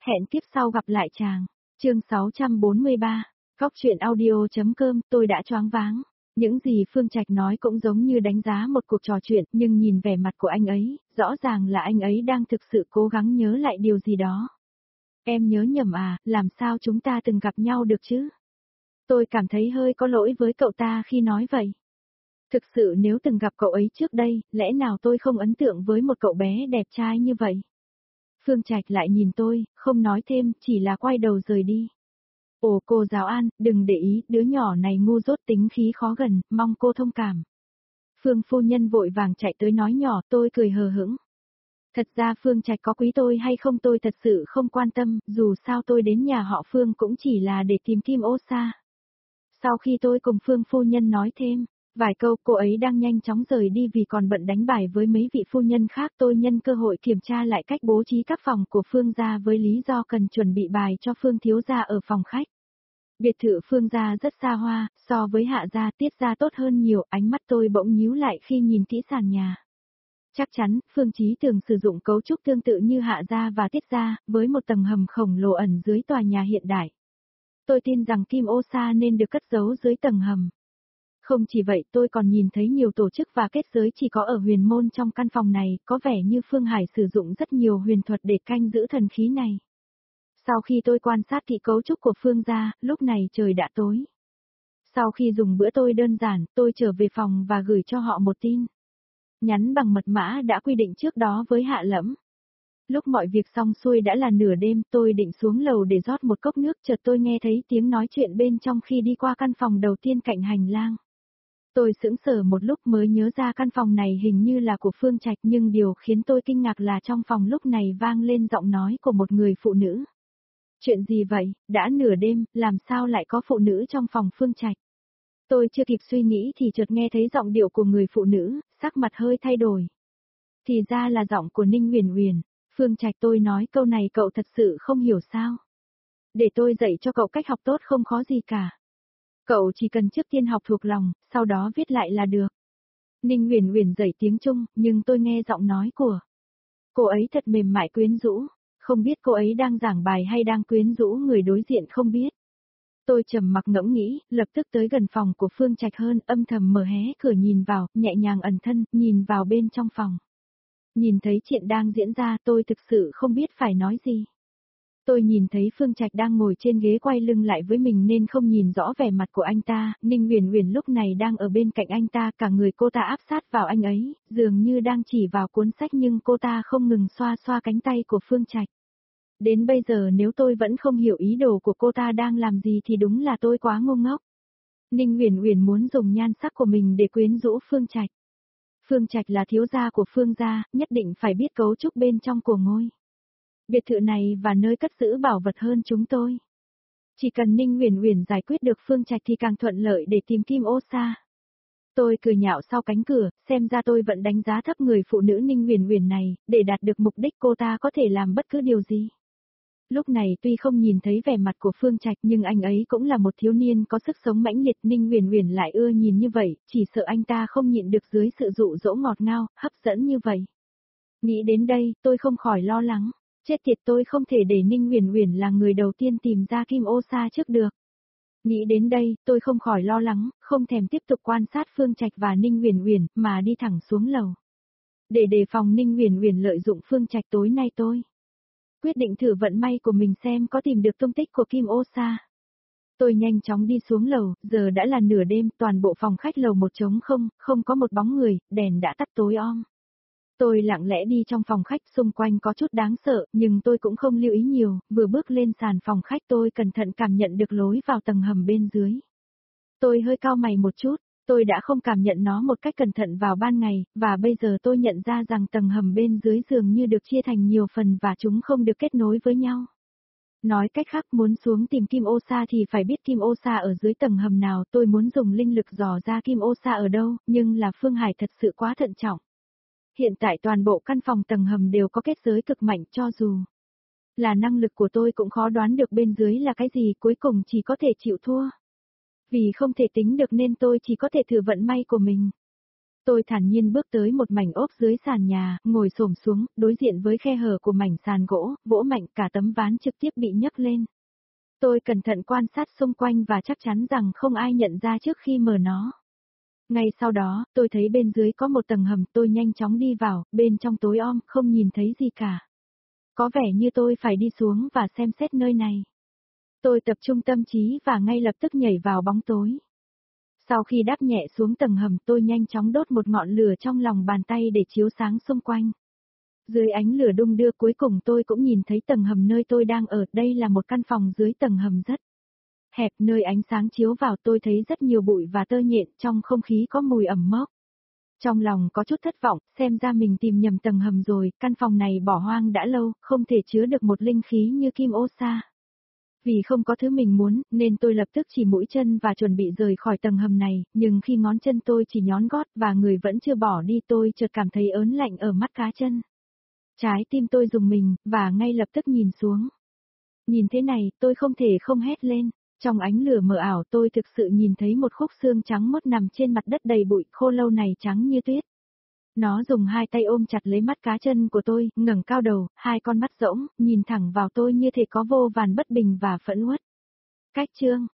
Hẹn kiếp sau gặp lại chàng. Chương 643. Góc truyện audio.com. Tôi đã choáng váng. Những gì Phương Trạch nói cũng giống như đánh giá một cuộc trò chuyện, nhưng nhìn vẻ mặt của anh ấy, rõ ràng là anh ấy đang thực sự cố gắng nhớ lại điều gì đó. Em nhớ nhầm à, làm sao chúng ta từng gặp nhau được chứ? Tôi cảm thấy hơi có lỗi với cậu ta khi nói vậy. Thực sự nếu từng gặp cậu ấy trước đây, lẽ nào tôi không ấn tượng với một cậu bé đẹp trai như vậy? Phương Trạch lại nhìn tôi, không nói thêm, chỉ là quay đầu rời đi. Ồ cô giáo An, đừng để ý, đứa nhỏ này ngu dốt tính khí khó gần, mong cô thông cảm. Phương phu nhân vội vàng chạy tới nói nhỏ, tôi cười hờ hững. Thật ra Phương Trạch có quý tôi hay không tôi thật sự không quan tâm, dù sao tôi đến nhà họ Phương cũng chỉ là để tìm Kim Ô Sa. Sau khi tôi cùng Phương phu nhân nói thêm vài câu, cô ấy đang nhanh chóng rời đi vì còn bận đánh bài với mấy vị phu nhân khác. Tôi nhân cơ hội kiểm tra lại cách bố trí các phòng của Phương gia với lý do cần chuẩn bị bài cho Phương thiếu gia ở phòng khách. Biệt thự Phương gia rất xa hoa, so với Hạ gia Tiết gia tốt hơn nhiều, ánh mắt tôi bỗng nhíu lại khi nhìn kỹ sàn nhà. Chắc chắn, Phương Chí Tường sử dụng cấu trúc tương tự như Hạ gia và Tiết gia, với một tầng hầm khổng lồ ẩn dưới tòa nhà hiện đại. Tôi tin rằng Kim Ô Sa nên được cất giấu dưới tầng hầm. Không chỉ vậy, tôi còn nhìn thấy nhiều tổ chức và kết giới chỉ có ở huyền môn trong căn phòng này, có vẻ như Phương Hải sử dụng rất nhiều huyền thuật để canh giữ thần khí này. Sau khi tôi quan sát kỹ cấu trúc của Phương gia, lúc này trời đã tối. Sau khi dùng bữa tối đơn giản, tôi trở về phòng và gửi cho họ một tin. Nhắn bằng mật mã đã quy định trước đó với Hạ Lẫm. Lúc mọi việc xong xuôi đã là nửa đêm, tôi định xuống lầu để rót một cốc nước, chợt tôi nghe thấy tiếng nói chuyện bên trong khi đi qua căn phòng đầu tiên cạnh hành lang. Tôi sững sờ một lúc mới nhớ ra căn phòng này hình như là của Phương Trạch, nhưng điều khiến tôi kinh ngạc là trong phòng lúc này vang lên giọng nói của một người phụ nữ. Chuyện gì vậy, đã nửa đêm, làm sao lại có phụ nữ trong phòng Phương Trạch? Tôi chưa kịp suy nghĩ thì chợt nghe thấy giọng điệu của người phụ nữ, sắc mặt hơi thay đổi. Thì ra là giọng của Ninh Huyền Huyền. Phương Trạch, tôi nói câu này cậu thật sự không hiểu sao? Để tôi dạy cho cậu cách học tốt không khó gì cả. Cậu chỉ cần trước tiên học thuộc lòng, sau đó viết lại là được. Ninh Huyền Huyền dạy tiếng Trung, nhưng tôi nghe giọng nói của cô ấy thật mềm mại quyến rũ, không biết cô ấy đang giảng bài hay đang quyến rũ người đối diện không biết. Tôi trầm mặc ngẫm nghĩ, lập tức tới gần phòng của Phương Trạch hơn, âm thầm mở hé cửa nhìn vào, nhẹ nhàng ẩn thân, nhìn vào bên trong phòng. Nhìn thấy chuyện đang diễn ra, tôi thực sự không biết phải nói gì. Tôi nhìn thấy Phương Trạch đang ngồi trên ghế quay lưng lại với mình nên không nhìn rõ vẻ mặt của anh ta. Ninh Huyền Huyền lúc này đang ở bên cạnh anh ta, cả người cô ta áp sát vào anh ấy, dường như đang chỉ vào cuốn sách nhưng cô ta không ngừng xoa xoa cánh tay của Phương Trạch. Đến bây giờ nếu tôi vẫn không hiểu ý đồ của cô ta đang làm gì thì đúng là tôi quá ngu ngốc. Ninh Huyền Huyền muốn dùng nhan sắc của mình để quyến rũ Phương Trạch. Phương Trạch là thiếu gia của Phương gia, nhất định phải biết cấu trúc bên trong của ngôi biệt thự này và nơi cất giữ bảo vật hơn chúng tôi. Chỉ cần Ninh Huyền Huyền giải quyết được Phương Trạch thì càng thuận lợi để tìm Kim Ô Sa. Tôi cười nhạo sau cánh cửa, xem ra tôi vẫn đánh giá thấp người phụ nữ Ninh Huyền Huyền này, để đạt được mục đích cô ta có thể làm bất cứ điều gì. Lúc này tuy không nhìn thấy vẻ mặt của Phương Trạch nhưng anh ấy cũng là một thiếu niên có sức sống mãnh liệt. Ninh Huyền Huyền lại ưa nhìn như vậy, chỉ sợ anh ta không nhịn được dưới sự dụ dỗ ngọt ngào, hấp dẫn như vậy. Nghĩ đến đây, tôi không khỏi lo lắng. Chết tiệt, tôi không thể để Ninh Huyền Huyền là người đầu tiên tìm ra Kim Ô Sa trước được. Nghĩ đến đây, tôi không khỏi lo lắng, không thèm tiếp tục quan sát Phương Trạch và Ninh Huyền Huyền, mà đi thẳng xuống lầu. Để đề phòng Ninh Huyền Huyền lợi dụng Phương Trạch, tối nay tôi quyết định thử vận may của mình xem có tìm được tung tích của Kim Ô Sa. Tôi nhanh chóng đi xuống lầu, giờ đã là nửa đêm, toàn bộ phòng khách lầu một trống không, không có một bóng người, đèn đã tắt tối om. Tôi lặng lẽ đi trong phòng khách, xung quanh có chút đáng sợ, nhưng tôi cũng không lưu ý nhiều, vừa bước lên sàn phòng khách tôi cẩn thận cảm nhận được lối vào tầng hầm bên dưới. Tôi hơi cau mày một chút, tôi đã không cảm nhận nó một cách cẩn thận vào ban ngày, và bây giờ tôi nhận ra rằng tầng hầm bên dưới dường như được chia thành nhiều phần và chúng không được kết nối với nhau. Nói cách khác, muốn xuống tìm Kim Ô Sa thì phải biết Kim Ô Sa ở dưới tầng hầm nào. Tôi muốn dùng linh lực dò ra Kim Ô Sa ở đâu, nhưng là Phương Hải thật sự quá thận trọng. Hiện tại toàn bộ căn phòng tầng hầm đều có kết giới cực mạnh, cho dù là năng lực của tôi cũng khó đoán được bên dưới là cái gì, cuối cùng chỉ có thể chịu thua. Vì không thể tính được nên tôi chỉ có thể thử vận may của mình. Tôi thản nhiên bước tới một mảnh ốp dưới sàn nhà, ngồi xổm xuống, đối diện với khe hở của mảnh sàn gỗ, vỗ mạnh cả tấm ván trực tiếp bị nhấc lên. Tôi cẩn thận quan sát xung quanh và chắc chắn rằng không ai nhận ra trước khi mở nó. Ngay sau đó, tôi thấy bên dưới có một tầng hầm, tôi nhanh chóng đi vào, bên trong tối om, không nhìn thấy gì cả. Có vẻ như tôi phải đi xuống và xem xét nơi này. Tôi tập trung tâm trí và ngay lập tức nhảy vào bóng tối. Sau khi đáp nhẹ xuống tầng hầm, tôi nhanh chóng đốt một ngọn lửa trong lòng bàn tay để chiếu sáng xung quanh. Dưới ánh lửa đung đưa cuối cùng tôi cũng nhìn thấy tầng hầm nơi tôi đang ở, đây là một căn phòng dưới tầng hầm rất hẹp, nơi ánh sáng chiếu vào tôi thấy rất nhiều bụi và tơ nhện, trong không khí có mùi ẩm mốc. Trong lòng có chút thất vọng, xem ra mình tìm nhầm tầng hầm rồi, căn phòng này bỏ hoang đã lâu, không thể chứa được một linh khí như kim ô sa. Vì không có thứ mình muốn, nên tôi lập tức chỉ mũi chân và chuẩn bị rời khỏi tầng hầm này, nhưng khi ngón chân tôi chỉ nhón gót và người vẫn chưa bỏ đi tôi chợt cảm thấy ớn lạnh ở mắt cá chân. Trái tim tôi rùng mình, và ngay lập tức nhìn xuống. Nhìn thế này, tôi không thể không hét lên. Trong ánh lửa mờ ảo tôi thực sự nhìn thấy một khúc xương trắng mốt nằm trên mặt đất đầy bụi, khô lâu này trắng như tuyết. Nó dùng hai tay ôm chặt lấy mắt cá chân của tôi, ngẩng cao đầu, hai con mắt rỗng, nhìn thẳng vào tôi như thể có vô vàn bất bình và phẫn uất. Cách chương